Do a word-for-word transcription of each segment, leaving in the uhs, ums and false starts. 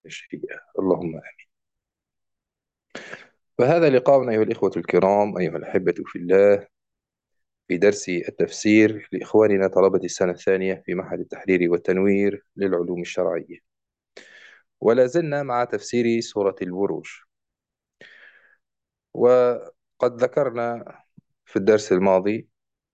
تشفيها اللهم آمين. فهذا لقاؤنا أيها الإخوة الكرام، أيها الأحبة في الله، في درس التفسير لإخواننا طلبة السنة الثانية في معهد التحرير والتنوير للعلوم الشرعية، ولا زلنا مع تفسير سورة البروج. وقد ذكرنا في الدرس الماضي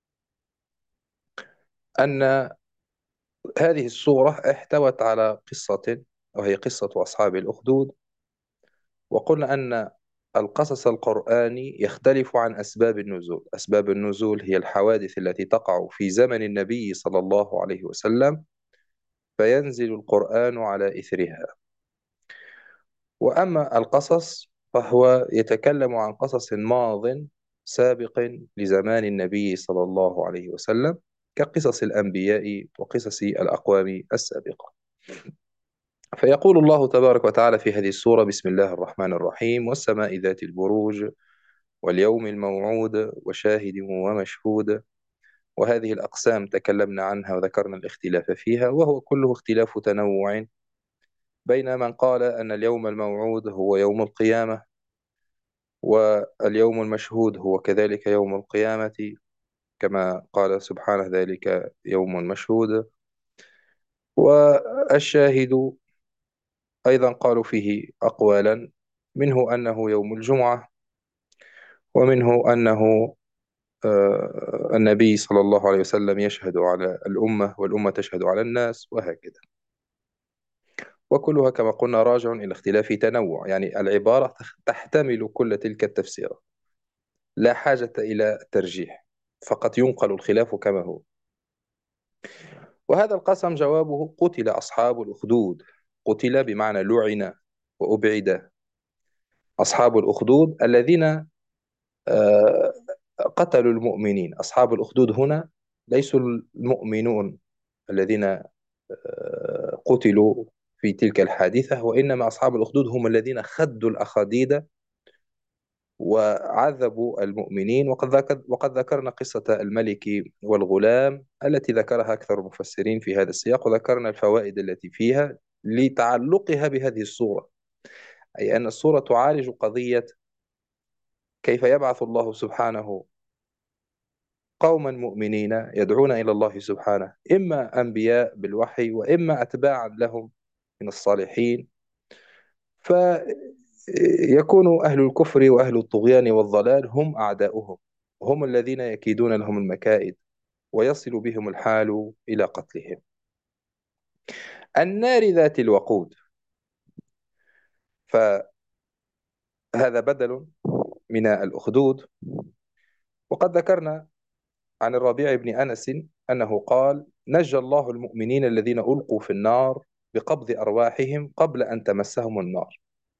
أن هذه السورة احتوت على قصة، وهي قصة أصحاب الأخدود. وقلنا أن القصص القرآني يختلف عن أسباب النزول. أسباب النزول هي الحوادث التي تقع في زمن النبي صلى الله عليه وسلم، فينزل القرآن على إثرها. وأما القصص فهو يتكلم عن قصص ماض سابق لزمان النبي صلى الله عليه وسلم، كقصص الأنبياء وقصص الأقوام السابقة. فيقول الله تبارك وتعالى في هذه السورة: بسم الله الرحمن الرحيم: والسماء ذات البروج واليوم الموعود وشاهد ومشهود. وهذه الأقسام تكلمنا عنها وذكرنا الاختلاف فيها، وهو كله اختلاف تنوع بين من قال أن اليوم الموعود هو يوم القيامة، واليوم المشهود هو كذلك يوم القيامة، كما قال سبحانه ذلك يوم مشهود. والشاهد أيضا قالوا فيه أقوالا، منه أنه يوم الجمعة، ومنه أنه آه، النبي صلى الله عليه وسلم يشهد على الأمة والأمة تشهد على الناس، وهكذا. وكلها كما قلنا راجع إلى اختلاف تنوع، يعني العبارة تحتمل كل تلك التفسيرات، لا حاجة إلى ترجيح، فقط ينقل الخلاف كما هو. وهذا القسم جوابه: قتل أصحاب الأخدود. قتل بمعنى لعن وأبعد. أصحاب الأخدود الذين آه، قتلوا المؤمنين. أصحاب الأخدود هنا ليسوا المؤمنون الذين آه، قتلوا في تلك الحادثة، وإنما أصحاب الأخدود هم الذين خدوا الأخاديد وعذبوا المؤمنين. وقد ذكر وقد ذكرنا قصة الملك والغلام التي ذكرها أكثر المفسرين في هذا السياق، وذكرنا الفوائد التي فيها لتعلقها بهذه الصورة، أي أن الصورة تعالج قضية كيف يبعث الله سبحانه قوما مؤمنين يدعون إلى الله سبحانه، إما أنبياء بالوحي وإما أتباعا لهم من الصالحين، فيكون أهل الكفر وأهل الطغيان والضلال هم أعداؤهم، هم الذين يكيدون لهم المكائد، ويصل بهم الحال إلى قتلهم. النار ذات الوقود، فهذا بدل من الأخدود. وقد ذكرنا عن الربيع بن أنس أنه قال: نجى الله المؤمنين الذين ألقوا في النار بقبض أرواحهم قبل أن تمسهم النار،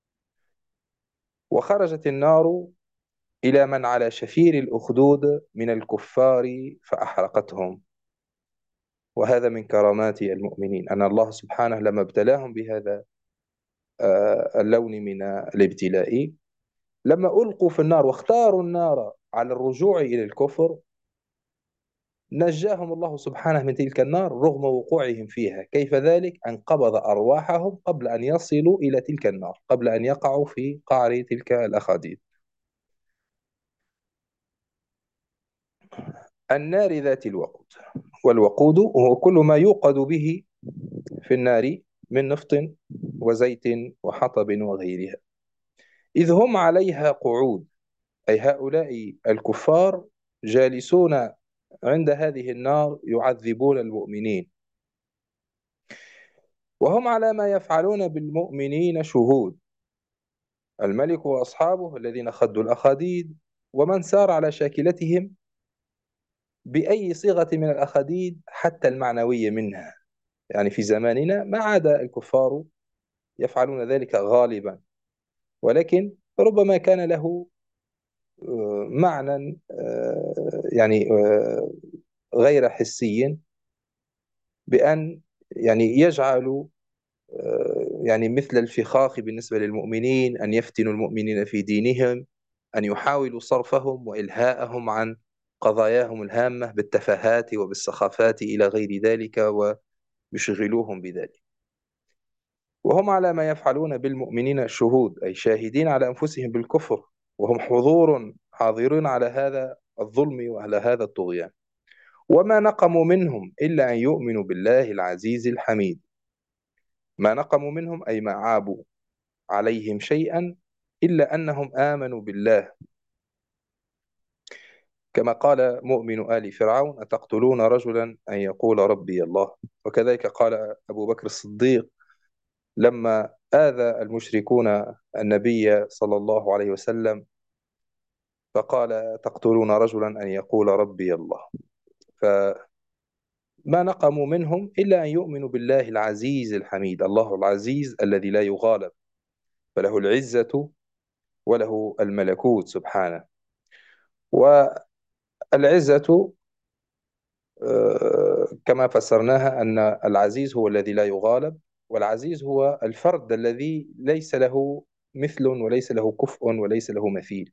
وخرجت النار إلى من على شفير الأخدود من الكفار فأحرقتهم. وهذا من كرامات المؤمنين، أن الله سبحانه لما ابتلاهم بهذا آه، اللون من الابتلاء، لما ألقوا في النار واختاروا النار على الرجوع إلى الكفر، نجاهم الله سبحانه من تلك النار رغم وقوعهم فيها. كيف ذلك؟ أن قبض أرواحهم قبل أن يصلوا إلى تلك النار، قبل أن يقعوا في قعر تلك الأخاديد. النار ذات الوقود. والوقود هو كل ما يوقد به في النار من نفط وزيت وحطب وغيرها، إذ هم عليها قعود، أي هؤلاء الكفار جالسون عند هذه النار يعذبون المؤمنين، وهم على ما يفعلون بالمؤمنين شهود. الملك وأصحابه الذين خدوا الأخاديد، ومن سار على شاكلتهم بأي صيغة من الأخاديد حتى المعنوية منها. يعني في زماننا ما عاد الكفار يفعلون ذلك غالبا، ولكن ربما كان له آه، معنى آه، يعني آه، غير حسي، بأن يعني يجعل آه، يعني مثل الفخاخ بالنسبة للمؤمنين، أن يفتنوا المؤمنين في دينهم، أن يحاولوا صرفهم وإلهاءهم عن قضاياهم الهامة بالتفاهات وبالسخافات إلى غير ذلك، ويشغلوهم بذلك. وهم على ما يفعلون بالمؤمنين شهود، أي شاهدين على أنفسهم بالكفر، وهم حضور حاضرون على هذا الظلم وعلى هذا الطغيان. وما نقموا منهم إلا أن يؤمنوا بالله العزيز الحميد. ما نقموا منهم أي ما عابوا عليهم شيئا إلا أنهم آمنوا بالله، كما قال مؤمن آل فرعون: أتقتلون رجلا أن يقول ربي الله. وكذلك قال أبو بكر الصديق لما آذى المشركون النبي صلى الله عليه وسلم فقال: تقتلون رجلا أن يقول ربي الله. فما نقموا منهم إلا أن يؤمنوا بالله العزيز الحميد، الله العزيز الذي لا يغالب، فله العزة وله الملكوت سبحانه. والعزة آه، كما فسرناها أن العزيز هو الذي لا يغالب، والعزيز هو الفرد الذي ليس له مثل وليس له كفء وليس له مثيل.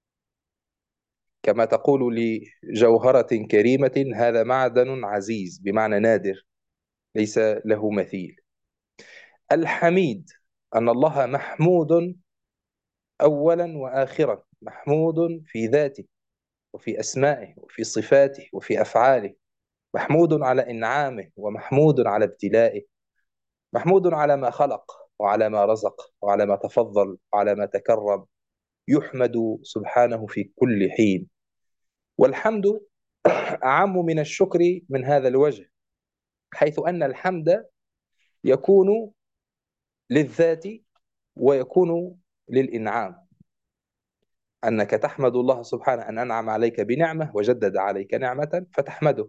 كما تقول لجوهرة كريمة: هذا معدن عزيز، بمعنى نادر ليس له مثيل. الحميد أن الله محمود أولا وآخرا، محمود في ذاته وفي أسمائه وفي صفاته وفي أفعاله، محمود على إنعامه ومحمود على ابتلائه، محمود على ما خلق وعلى ما رزق وعلى ما تفضل وعلى ما تكرم، يحمد سبحانه في كل حين. والحمد أعم من الشكر من هذا الوجه، حيث أن الحمد يكون للذات ويكون للإنعام، أنك تحمد الله سبحانه أن أنعم عليك بنعمة وجدد عليك نعمة فتحمده.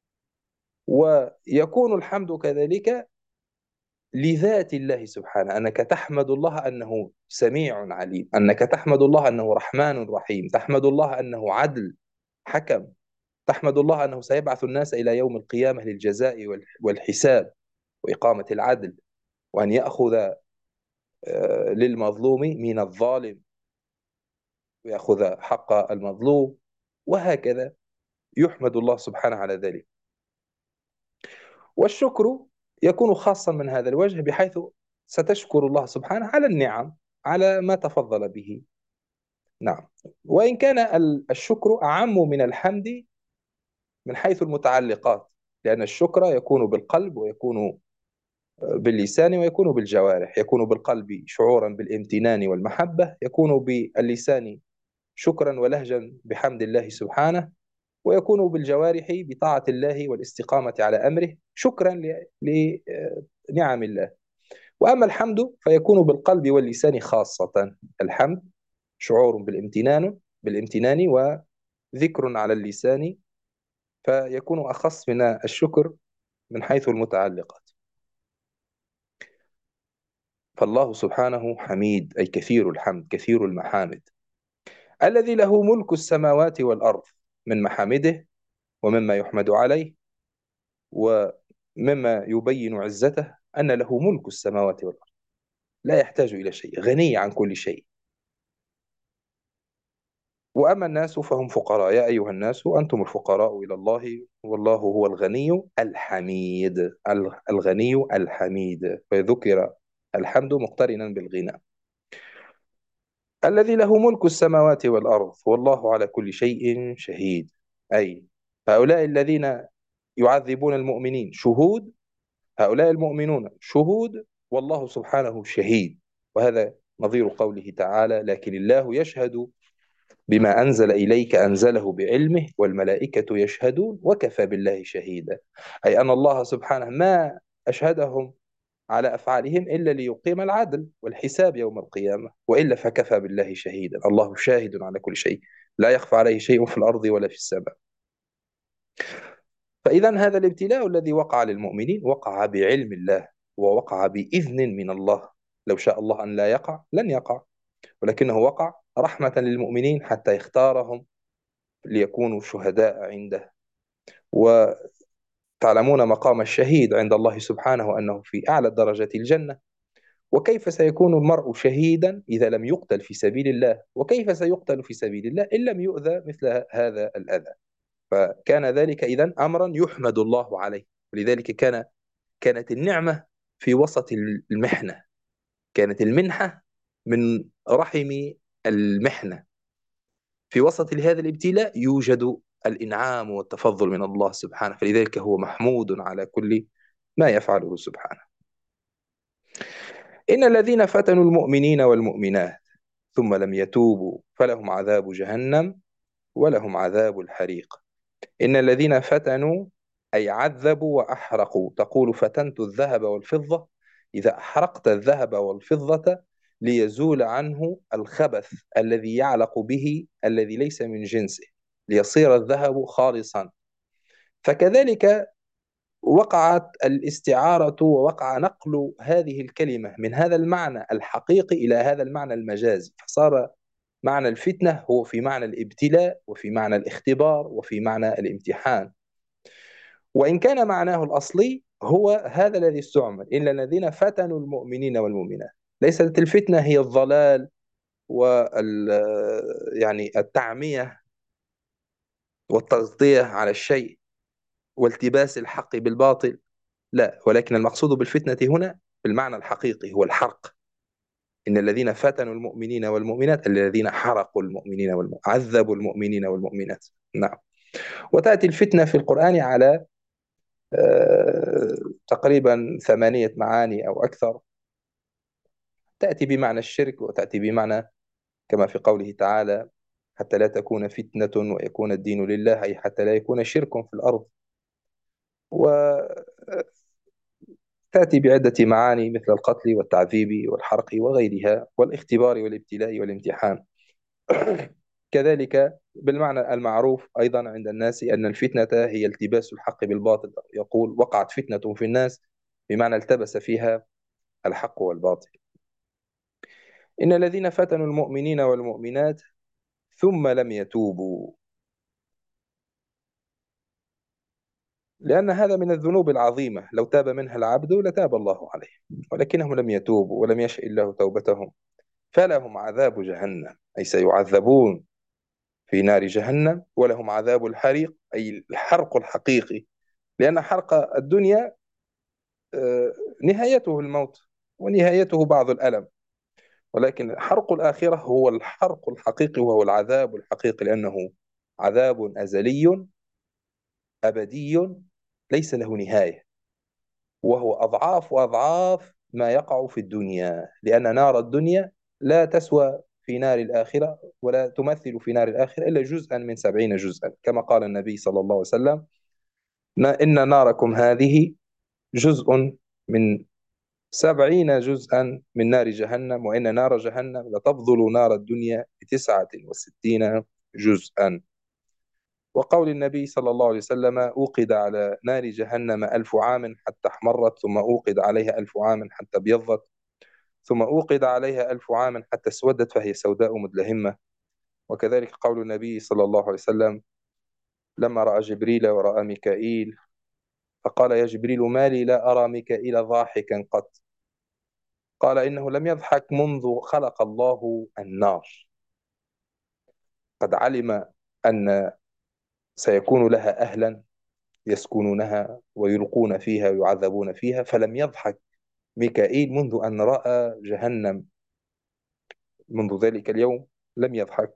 ويكون الحمد كذلك لذات الله سبحانه، أنك تحمد الله أنه سميع عليم، أنك تحمد الله أنه رحمن رحيم، تحمد الله أنه عدل حكم، تحمد الله أنه سيبعث الناس إلى يوم القيامة للجزاء والحساب وإقامة العدل، وأن يأخذ آه، للمظلوم من الظالم ويأخذ حق المظلوم، وهكذا يحمد الله سبحانه على ذلك. والشكر يكون خاصا من هذا الوجه، بحيث ستشكر الله سبحانه على النعم، على ما تفضل به. نعم. وإن كان الشكر أعم من الحمد من حيث المتعلقات، لأن الشكر يكون بالقلب ويكون باللسان ويكون بالجوارح. يكون بالقلب شعورا بالامتنان والمحبة، يكون باللسان شكرا ولهجا بحمد الله سبحانه، ويكون بالجوارح بطاعة الله والاستقامة على أمره شكرا لنعم الله. وأما الحمد فيكون بالقلب واللسان خاصة. الحمد شعور بالامتنان بالامتنان وذكر على اللسان، فيكون أخص من الشكر من حيث المتعلقات. فالله سبحانه حميد، أي كثير الحمد، كثير المحامد، الذي له ملك السماوات والأرض. من محامده ومما يحمد عليه ومما يبين عزته أن له ملك السماوات والأرض، لا يحتاج إلى شيء، غني عن كل شيء. وأما الناس فهم فقراء، يا أيها الناس أنتم الفقراء إلى الله والله هو الغني الحميد. الغني الحميد، فذكر الحمد مقترنا بالغنى. الذي له ملك السماوات والأرض والله على كل شيء شهيد، أي هؤلاء الذين يعذبون المؤمنين شهود، هؤلاء المؤمنون شهود والله سبحانه شهيد. وهذا نظير قوله تعالى: لكن الله يشهد بما أنزل إليك أنزله بعلمه والملائكة يشهدون وكفى بالله شهيدا. أي أن الله سبحانه ما أشهدهم على أفعالهم إلا ليقيم العدل والحساب يوم القيامة، وإلا فكفى بالله شهيدا. الله شاهد على كل شيء، لا يخفى عليه شيء في الأرض ولا في السماء. فإذا هذا الابتلاء الذي وقع للمؤمنين وقع بعلم الله ووقع بإذن من الله. لو شاء الله أن لا يقع لن يقع، ولكنه وقع رحمة للمؤمنين حتى يختارهم ليكونوا شهداء عنده. وتعلمون مقام الشهيد عند الله سبحانه أنه في أعلى درجات الجنة. وكيف سيكون المرء شهيدا إذا لم يقتل في سبيل الله؟ وكيف سيقتل في سبيل الله إن لم يؤذى مثل هذا الأذى؟ فكان ذلك إذن أمرا يحمد الله عليه. ولذلك كان كانت النعمة في وسط المحنة، كانت المنحة من رحم المحنة. في وسط هذا الابتلاء يوجد الإنعام والتفضل من الله سبحانه، فلذلك هو محمود على كل ما يفعله سبحانه. إن الذين فتنوا المؤمنين والمؤمنات ثم لم يتوبوا فلهم عذاب جهنم ولهم عذاب الحريق. إن الذين فتنوا أي عذبوا وأحرقوا. تقول فتنت الذهب والفضة، إذا أحرقت الذهب والفضة ليزول عنه الخبث الذي يعلق به الذي ليس من جنسه، ليصير الذهب خالصا. فكذلك وقعت الاستعارة ووقع نقل هذه الكلمة من هذا المعنى الحقيقي إلى هذا المعنى المجازي، فصار معنى الفتنة هو في معنى الابتلاء وفي معنى الاختبار وفي معنى الامتحان، وإن كان معناه الأصلي هو هذا الذي استعمل، إلا الذين فتنوا المؤمنين والمؤمنات. ليست الفتنة هي الضلال وال يعني التعمية والتغطية على الشيء والتباس الحق بالباطل، لا، ولكن المقصود بالفتنة هنا بالمعنى الحقيقي هو الحرق. إن الذين فتنوا المؤمنين والمؤمنات الذين حرقوا المؤمنين والمؤمنات، عذبوا المؤمنين والمؤمنات. نعم. وتأتي الفتنة في القرآن على آه، تقريبا ثمانية معاني أو أكثر. تأتي بمعنى الشرك، وتأتي بمعنى كما في قوله تعالى: حتى لا تكون فتنة ويكون الدين لله، أي حتى لا يكون شرك في الأرض. وتأتي بعدة معاني مثل القتل والتعذيب والحرق وغيرها، والاختبار والابتلاء والامتحان. كذلك بالمعنى المعروف أيضا عند الناس أن الفتنة هي التباس الحق بالباطل. يقول: وقعت فتنة في الناس، بمعنى التبس فيها الحق والباطل. إن الذين فتنوا المؤمنين والمؤمنات ثم لم يتوبوا، لأن هذا من الذنوب العظيمة، لو تاب منها العبد لتاب الله عليه، ولكنهم لم يتوبوا ولم يشأ الله توبتهم، فلهم عذاب جهنم، أي سيعذبون في نار جهنم، ولهم عذاب الحريق، أي الحرق الحقيقي، لأن حرق الدنيا آه، نهايته الموت ونهايته بعض الألم، ولكن حرق الآخرة هو الحرق الحقيقي وهو العذاب الحقيقي، لأنه عذاب أزلي أبدي ليس له نهاية، وهو أضعاف وأضعاف ما يقع في الدنيا، لأن نار الدنيا لا تسوى في نار الآخرة ولا تمثل في نار الآخرة إلا جزءا من سبعين جزءا، كما قال النبي صلى الله عليه وسلم: إن ناركم هذه جزء من سبعين جزءا من نار جهنم، وإن نار جهنم لتفضل نار الدنيا بتسعة وستين جزءا. وقول النبي صلى الله عليه وسلم: أوقد على نار جهنم ألف عام حتى احمرت، ثم أوقد عليها ألف عام حتى ابيضت، ثم أوقد عليها ألف عام حتى اسودت فهي سوداء مدلهمة. وكذلك قول النبي صلى الله عليه وسلم لما رأى جبريل ورأى ميكائيل فقال: يا جبريل، ما لي لا أرى ميكائيل ضاحكا قط؟ قال: إنه لم يضحك منذ خلق الله النار، قد علم أن سيكون لها أهلا يسكنونها ويلقون فيها ويعذبون فيها، فلم يضحك ميكائيل منذ أن رأى جهنم، منذ ذلك اليوم لم يضحك.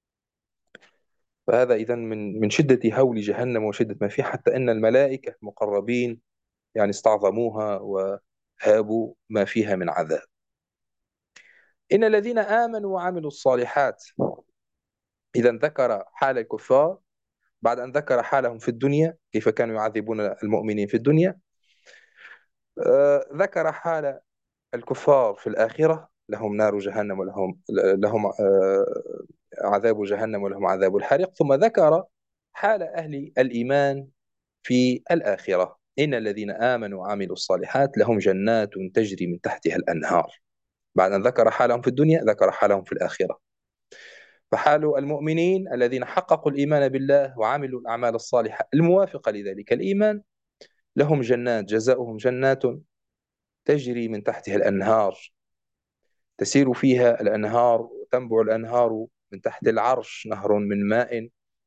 فهذا إذن من من شدة هول جهنم وشدة ما فيها، حتى أن الملائكة المقربين يعني استعظموها وهابوا ما فيها من عذاب. إن الذين آمنوا وعملوا الصالحات، إذا ذكر حال الكفار بعد أن ذكر حالهم في الدنيا كيف كانوا يعذبون المؤمنين في الدنيا، آه، ذكر حال الكفار في الآخرة، لهم نار جهنم ولهم لهم آه، عذاب جهنم ولهم عذاب الحريق، ثم ذكر حال أهل الإيمان في الآخرة: إن الذين آمنوا وعملوا الصالحات لهم جنات تجري من تحتها الأنهار. بعد أن ذكر حالهم في الدنيا ذكر حالهم في الآخرة. فحال المؤمنين الذين حققوا الإيمان بالله وعملوا الأعمال الصالحة الموافقة لذلك الإيمان لهم جنات، جزاؤهم جنات تجري من تحتها الأنهار، تسير فيها الأنهار وتنبع الأنهار من تحت العرش، نهر من ماء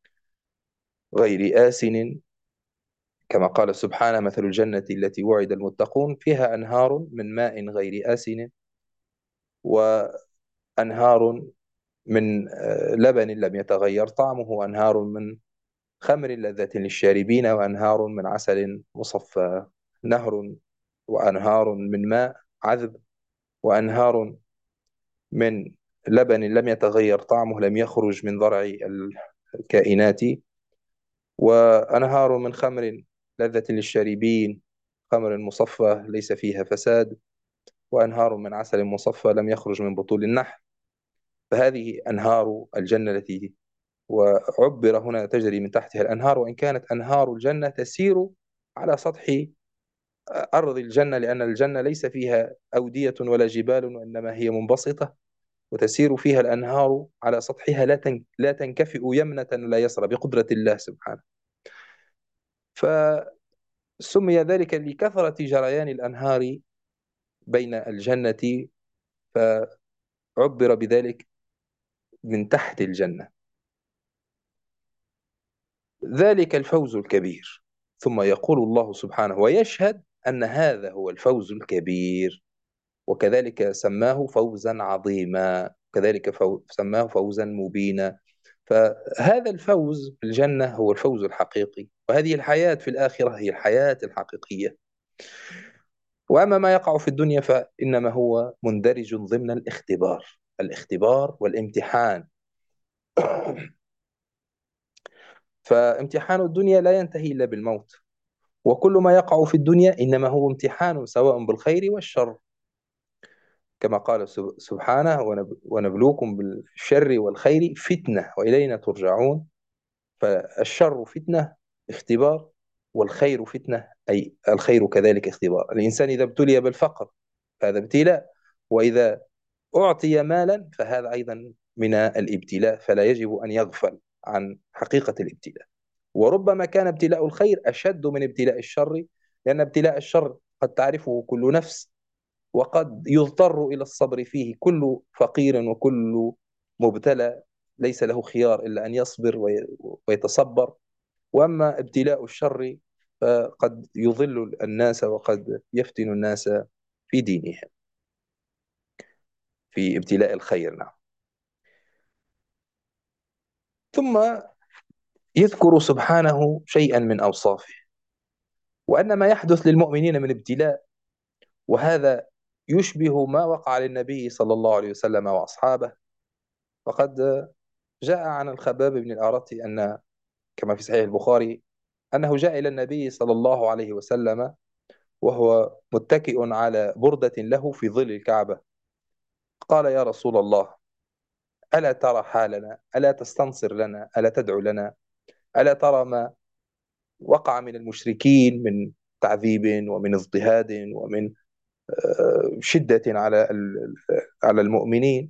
غير آسن، كما قال سبحانه: مثل الجنة التي وعد المتقون فيها أنهار من ماء غير آسن وأنهار من آه، لبن لم يتغير طعمه، وأنهار من خمر لذة للشاربين، وأنهار من عسل مصفى. نهر وأنهار من ماء عذب، وأنهار من لبن لم يتغير طعمه، لم يخرج من ضرع الكائنات، وأنهار من خمر لذة للشاربين، خمر مصفى ليس فيها فساد، وأنهار من عسل مصفى لم يخرج من بطول النحل. فهذه أنهار الجنة التي وعبر هنا تجري من تحتها الأنهار، وإن كانت أنهار الجنة تسير على سطح أرض الجنة، لأن الجنة ليس فيها أودية ولا جبال، وإنما هي منبسطة، وتسير فيها الأنهار على سطحها، لا تن- لا تنكفئ يمنة لا يسرى بقدرة الله سبحانه. فسمي ذلك لكثرة جريان الأنهار بين الجنة، فعبر بذلك من تحت الجنة. ذلك الفوز الكبير. ثم يقول الله سبحانه ويشهد أن هذا هو الفوز الكبير، وكذلك سماه فوزا عظيما، كذلك فو... سماه فوزا مبينا. فهذا الفوز في الجنة هو الفوز الحقيقي، وهذه الحياة في الآخرة هي الحياة الحقيقية. وأما ما يقع في الدنيا فإنما هو مندرج ضمن الاختبار، الاختبار والامتحان. فامتحان الدنيا لا ينتهي إلا بالموت، وكل ما يقع في الدنيا إنما هو امتحان، سواء بالخير والشر، كما قال سب- سبحانه: ونب- ونبلوكم بالشر والخير فتنة وإلينا ترجعون. فالشر فتنة، اختبار، والخير فتنة، أي الخير كذلك اختبار. الإنسان إذا ابتلي بالفقر فهذا ابتلاء، وإذا أعطي مالا فهذا أيضا من الابتلاء، فلا يجب أن يغفل عن حقيقة الابتلاء. وربما كان ابتلاء الخير أشد من ابتلاء الشر، لأن ابتلاء الشر قد تعرفه كل نفس، وقد يضطر إلى الصبر فيه كل فقير، وكل مبتلى ليس له خيار إلا أن يصبر وي- ويتصبر. وأما ابتلاء الشر فقد يضل الناس، وقد يفتن الناس في دينهم. في ابتلاء الخير، نعم. ثم يذكر سبحانه شيئا من أوصافه، وأن ما يحدث للمؤمنين من ابتلاء، وهذا يشبه ما وقع للنبي صلى الله عليه وسلم وأصحابه. فقد جاء عن الخباب بن الأرت أن، كما في صحيح البخاري، أنه جاء إلى النبي صلى الله عليه وسلم وهو متكئ على بردة له في ظل الكعبة. قال: يا رسول الله، ألا ترى حالنا؟ ألا تستنصر لنا؟ ألا تدعو لنا؟ ألا ترى ما وقع من المشركين من تعذيب ومن اضطهاد ومن آه، شدة على ال- على المؤمنين؟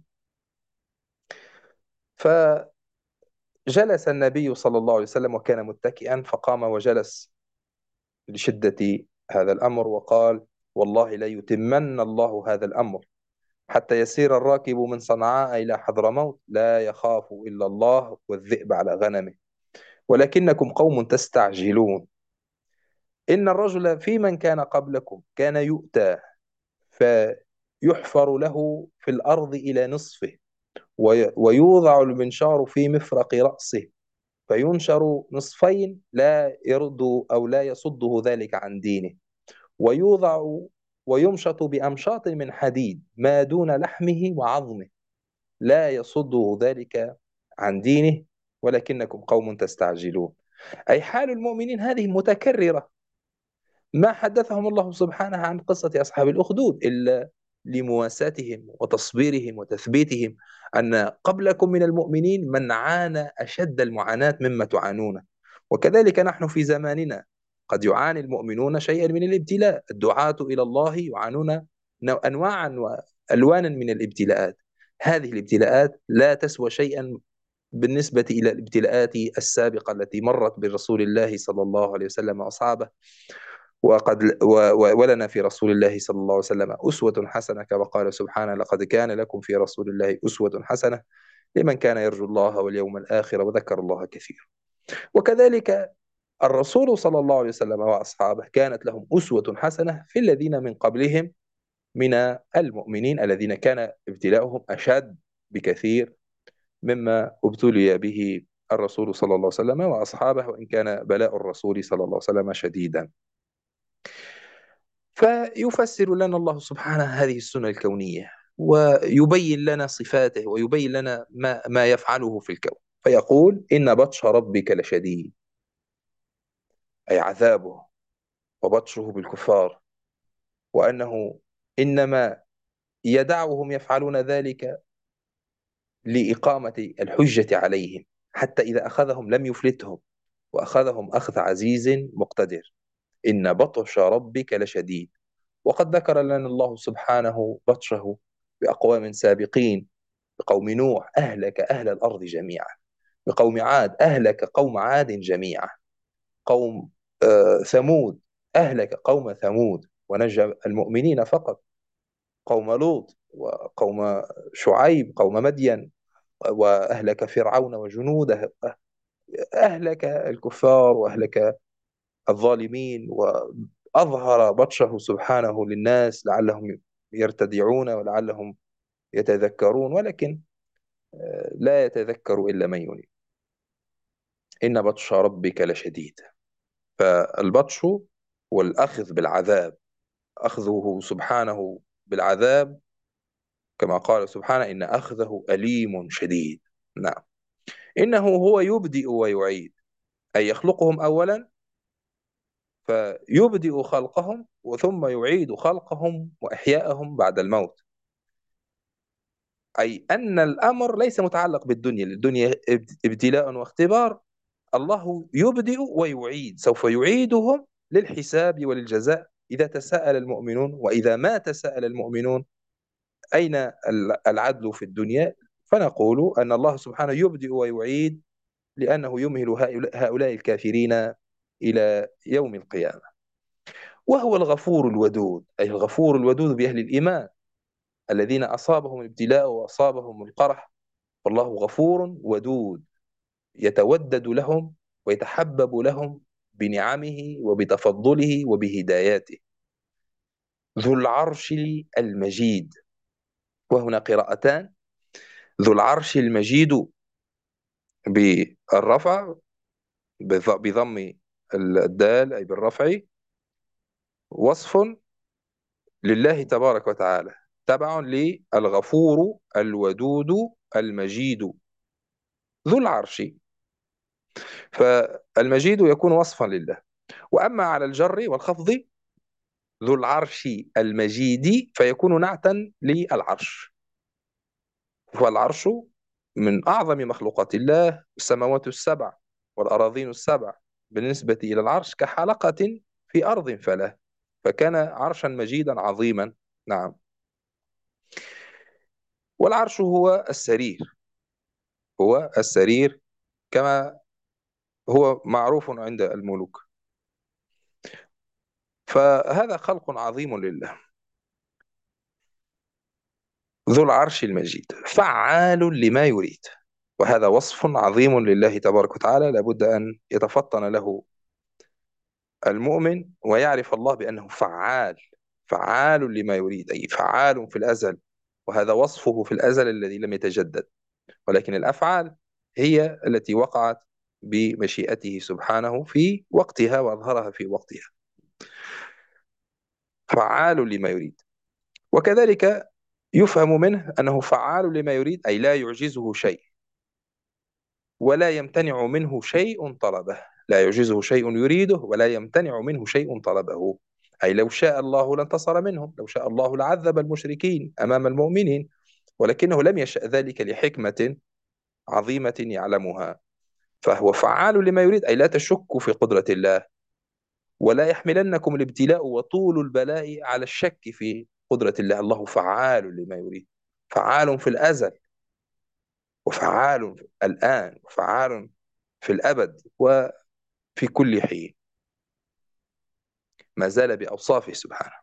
فجلس النبي صلى الله عليه وسلم وكان متكئا، فقام وجلس لشدة هذا الأمر وقال: والله لا يتمن الله هذا الأمر حتى يسير الراكب من صنعاء إلى حضرموت لا يخاف إلا الله والذئب على غنمه، ولكنكم قوم تستعجلون. إن الرجل في من كان قبلكم كان يؤتى فيحفر له في الأرض إلى نصفه، وي- ويوضع المنشار في مفرق رأسه فينشر نصفين، لا يرد أو لا يصده ذلك عن دينه، ويوضع ويمشط بأمشاط من حديد ما دون لحمه وعظمه، لا يصده ذلك عن دينه، ولكنكم قوم تستعجلون. أي حال المؤمنين هذه متكررة. ما حدثهم الله سبحانه عن قصة أصحاب الأخدود إلا لمواساتهم وتصبيرهم وتثبيتهم أن قبلكم من المؤمنين من عانى أشد المعاناة مما تعانون. وكذلك نحن في زماننا قد يعاني المؤمنون شيئا من الابتلاء، الدعاة إلى الله يعانون نوع- أنواعا وألوانا من الابتلاءات. هذه الابتلاءات لا تسوى شيئا بالنسبة إلى الابتلاءات السابقة التي مرت برسول الله صلى الله عليه وسلم وأصحابه. وقد و و ولنا في رسول الله صلى الله عليه وسلم أسوة حسنة، كما قال سبحانه: لقد كان لكم في رسول الله أسوة حسنة لمن كان يرجو الله واليوم الآخر وذكر الله كثيرا. وكذلك الرسول صلى الله عليه وسلم وأصحابه كانت لهم أسوة حسنة في الذين من قبلهم، من المؤمنين الذين كان ابتلاؤهم أشد بكثير مما ابتلي به الرسول صلى الله عليه وسلم وأصحابه، وإن كان بلاء الرسول صلى الله عليه وسلم شديدا. فيفسر لنا الله سبحانه هذه السنة الكونية، ويبين لنا صفاته، ويبين لنا ما, ما يفعله في الكون. فيقول إن بطش ربك لشديد، أي عذابه وبطشه بالكفار، وأنه إنما يدعهم يفعلون ذلك لإقامة الحجة عليهم، حتى إذا أخذهم لم يفلتهم، وأخذهم أخذ عزيز مقتدر. إن بطش ربك لشديد. وقد ذكر لنا الله سبحانه بطشه بأقوام سابقين. بقوم نوح أهلك أهل الأرض جميعا، بقوم عاد أهلك قوم عاد جميعا، قوم آه ثمود أهلك قوم ثمود ونجى المؤمنين فقط، قوم لوط وقوم شعيب، قوم مدين، وأهلك فرعون وجنوده، أهلك الكفار وأهلك الظالمين، وأظهر بطشه سبحانه للناس لعلهم يرتدعون ولعلهم يتذكرون، ولكن لا يتذكر إلا من ينيب. إن بطش ربك لشديد. فالبطش والأخذ بالعذاب، أخذه سبحانه بالعذاب كما قال سبحانه إن أخذه أليم شديد. نعم. إنه هو يبدئ ويعيد، أي يخلقهم أولا فيبدئ خلقهم وثم يعيد خلقهم وإحياءهم بعد الموت. أي أن الأمر ليس متعلق بالدنيا، الدنيا ابتلاء واختبار. الله يبدئ ويعيد، سوف يعيدهم للحساب وللجزاء إذا تساءل المؤمنون. وإذا ما تساءل المؤمنون أين العدل في الدنيا؟ فنقول أن الله سبحانه يبدئ ويعيد لأنه يمهل هؤلاء الكافرين إلى يوم القيامة. وهو الغفور الودود، أي الغفور الودود بأهل الإيمان الذين أصابهم الابتلاء وأصابهم القرح، فالله غفور ودود يتودد لهم ويتحبب لهم بنعمه وبتفضله وبهداياته. ذو العرش المجيد، وهنا قراءتان: ذو العرش المجيد بالرفع بضم الدال أي بالرفع، وصف لله تبارك وتعالى تبع للغفور الودود المجيد ذو العرش. فالمجيد يكون وصفا لله. وأما على الجر والخفض ذو العرش المجيد فيكون نعتا للعرش. فالعرش من أعظم مخلوقات الله، السماوات السبع والأراضين السبع بالنسبة إلى العرش كحلقة في أرض فلا، فكان عرشا مجيدا عظيما. نعم. والعرش هو السرير، هو السرير كما هو معروف عند الملوك. فهذا خلق عظيم لله. ذو العرش المجيد فعال لما يريد، وهذا وصف عظيم لله تبارك وتعالى لابد أن يتفطن له المؤمن ويعرف الله بأنه فعال، فعال لما يريد، أي فعال في الأزل، وهذا وصفه في الأزل الذي لم يتجدد. ولكن الأفعال هي التي وقعت بمشيئته سبحانه في وقتها وأظهرها في وقتها. فعال لما يريد. وكذلك يفهم منه أنه فعال لما يريد، أي لا يعجزه شيء ولا يمتنع منه شيء طلبه. لا يعجزه شيء يريده ولا يمتنع منه شيء طلبه. أي لو شاء الله لانتصر منهم، لو شاء الله لعذب المشركين أمام المؤمنين، ولكنه لم يشأ ذلك لحكمة عظيمة يعلمها. فهو فعال لما يريد، أي لا تشك في قدرة الله، ولا يحملنكم الابتلاء وطول البلاء على الشك في قدرة الله. الله فعال لما يريد، فعال في الأزل وفعال الآن وفعال في الأبد وفي كل حين، ما زال بأوصافه سبحانه.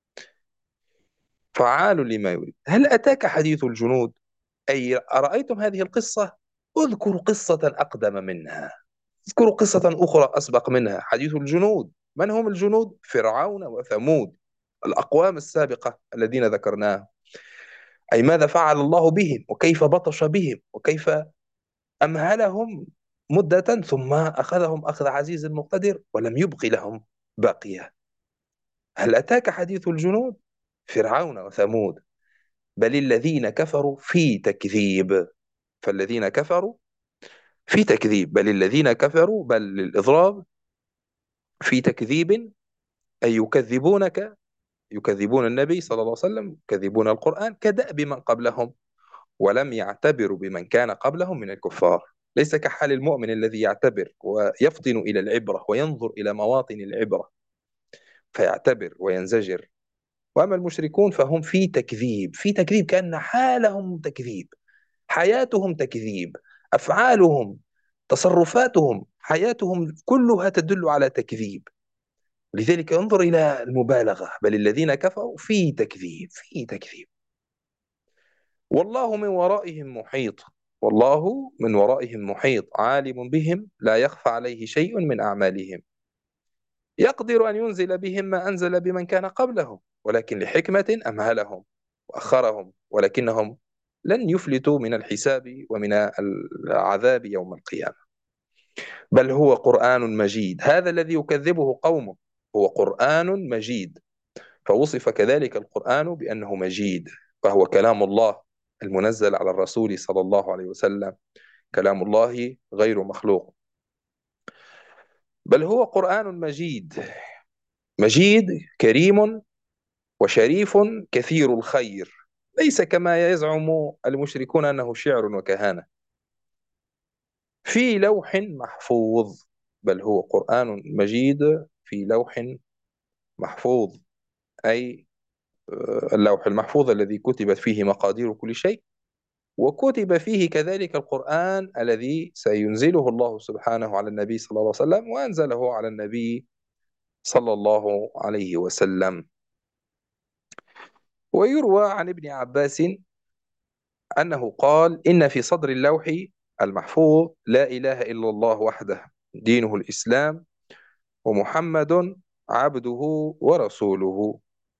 فعال لما يريد. هل أتاك حديث الجنود؟ أي أرأيتم هذه القصة؟ اذكروا قصة أقدم منها، اذكروا قصة أخرى أسبق منها. حديث الجنود. من هم الجنود؟ فرعون وثمود. الأقوام السابقة الذين ذكرناهم، أي ماذا فعل الله بهم وكيف بطش بهم وكيف أمهلهم مدة ثم أخذهم أخذ عزيز مقتدر ولم يبق لهم باقية. هل أتاك حديث الجنود؟ فرعون وثمود، بل الذين كفروا في تكذيب. فالذين كفروا في تكذيب، بل الذين كفروا، بل للإضراب، في تكذيب، أي يكذبونك، يكذبون النبي صلى الله عليه وسلم، يكذبون القرآن كدأب من قبلهم، ولم يعتبروا بمن كان قبلهم من الكفار. ليس كحال المؤمن الذي يعتبر ويفطن إلى العبرة وينظر إلى مواطن العبرة فيعتبر وينزجر. وأما المشركون فهم في تكذيب، في تكذيب، كأن حالهم تكذيب، حياتهم تكذيب، أفعالهم، تصرفاتهم، حياتهم كلها تدل على تكذيب. لذلك انظر إلى المبالغة، بل الذين كفروا في تكذيب، في تكذيب. والله من ورائهم محيط، والله من ورائهم محيط، عالم بهم لا يخفى عليه شيء من أعمالهم، يقدر أن ينزل بهم ما أنزل بمن كان قبلهم، ولكن لحكمة أمهلهم وأخرهم، ولكنهم لن يفلتوا من الحساب ومن العذاب يوم القيامة. بل هو قرآن مجيد، هذا الذي يكذبه قومه هو قرآن مجيد. فوصف كذلك القرآن بأنه مجيد، فهو كلام الله المنزل على الرسول صلى الله عليه وسلم، كلام الله غير مخلوق. بل هو قرآن مجيد، مجيد كريم وشريف كثير الخير، ليس كما يزعم المشركون أنه شعر وكهانة. في لوح محفوظ، بل هو قرآن مجيد في لوح محفوظ، أي اللوح المحفوظ الذي كتبت فيه مقادير كل شيء، وكتب فيه كذلك القرآن الذي سينزله الله سبحانه على النبي صلى الله عليه وسلم، وأنزله على النبي صلى الله عليه وسلم. ويروى عن ابن عباس أنه قال: إن في صدر اللوح المحفوظ لا إله إلا الله وحده دينه الإسلام ومحمد عبده ورسوله،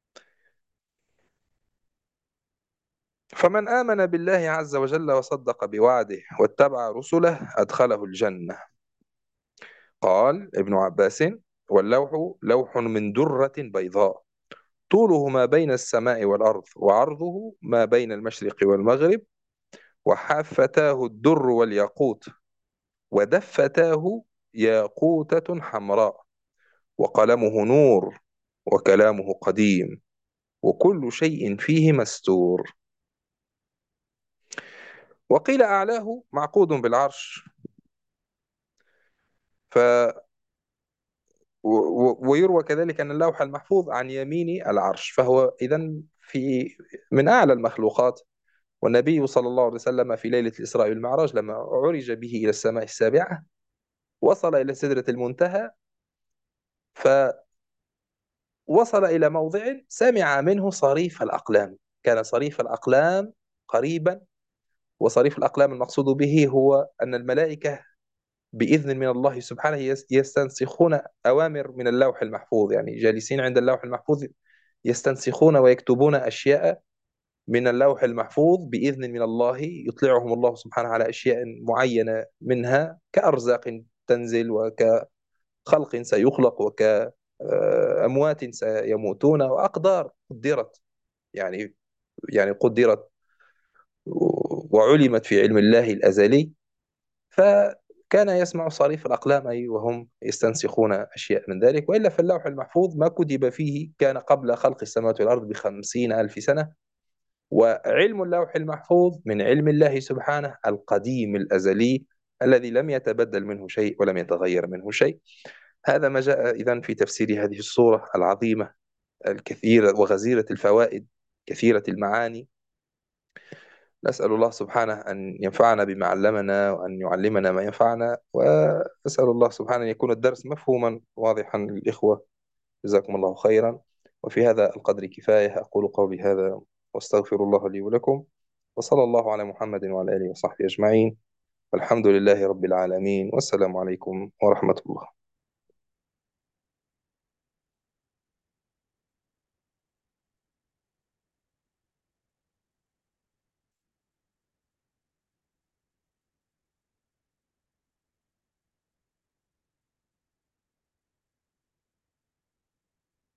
فمن آمن بالله عز وجل وصدق بوعده واتبع رسله أدخله الجنة. قال ابن عباس: واللوح لوح من درة بيضاء، طوله ما بين السماء والأرض، وعرضه ما بين المشرق والمغرب، وحافتاه الدر والياقوت، ودفتاه ياقوتة حمراء، وقلمه نور، وكلامه قديم، وكل شيء فيه مستور. وقيل أعلاه معقود بالعرش. ف و- و- ويروى كذلك أن اللوح المحفوظ عن يمين العرش، فهو إذن في من أعلى المخلوقات. والنبي صلى الله عليه وسلم في ليلة الإسراء والمعراج لما عرج به إلى السماء السابعة وصل إلى سدرة المنتهى، فوصل إلى موضع سمع منه صريف الأقلام، كان صريف الأقلام قريبا. وصريف الأقلام المقصود به هو أن الملائكة بإذن من الله سبحانه يس- يستنسخون أوامر من اللوح المحفوظ، يعني جالسين عند اللوح المحفوظ يستنسخون ويكتبون أشياء من اللوح المحفوظ بإذن من الله، يطلعهم الله سبحانه على أشياء معينة منها كأرزاق تنزل وكخلق سيخلق وكأموات سيموتون، وأقدار قدرت، يعني يعني قدرت وعلمت في علم الله الأزلي. فكان يسمع صريف الأقلام أي وهم يستنسخون أشياء من ذلك. وإلا فاللوح المحفوظ ما كتب فيه كان قبل خلق السماوات والأرض بخمسين ألف سنة، وعلم اللوح المحفوظ من علم الله سبحانه القديم الأزلي الذي لم يتبدل منه شيء ولم يتغير منه شيء. هذا ما جاء إذن في تفسير هذه السورة العظيمة الكثيرة وغزيرة الفوائد كثيرة المعاني. نسأل الله سبحانه أن ينفعنا بما علمنا وأن يعلمنا ما ينفعنا، وأسأل الله سبحانه أن يكون الدرس مفهوما واضحا للإخوة. جزاكم الله خيرا. وفي هذا القدر كفاية، أقول قولي هذا واستغفر الله لي ولكم، وصلى الله على محمد وعلى آله وصحبه أجمعين، والحمد لله رب العالمين، والسلام عليكم ورحمة الله.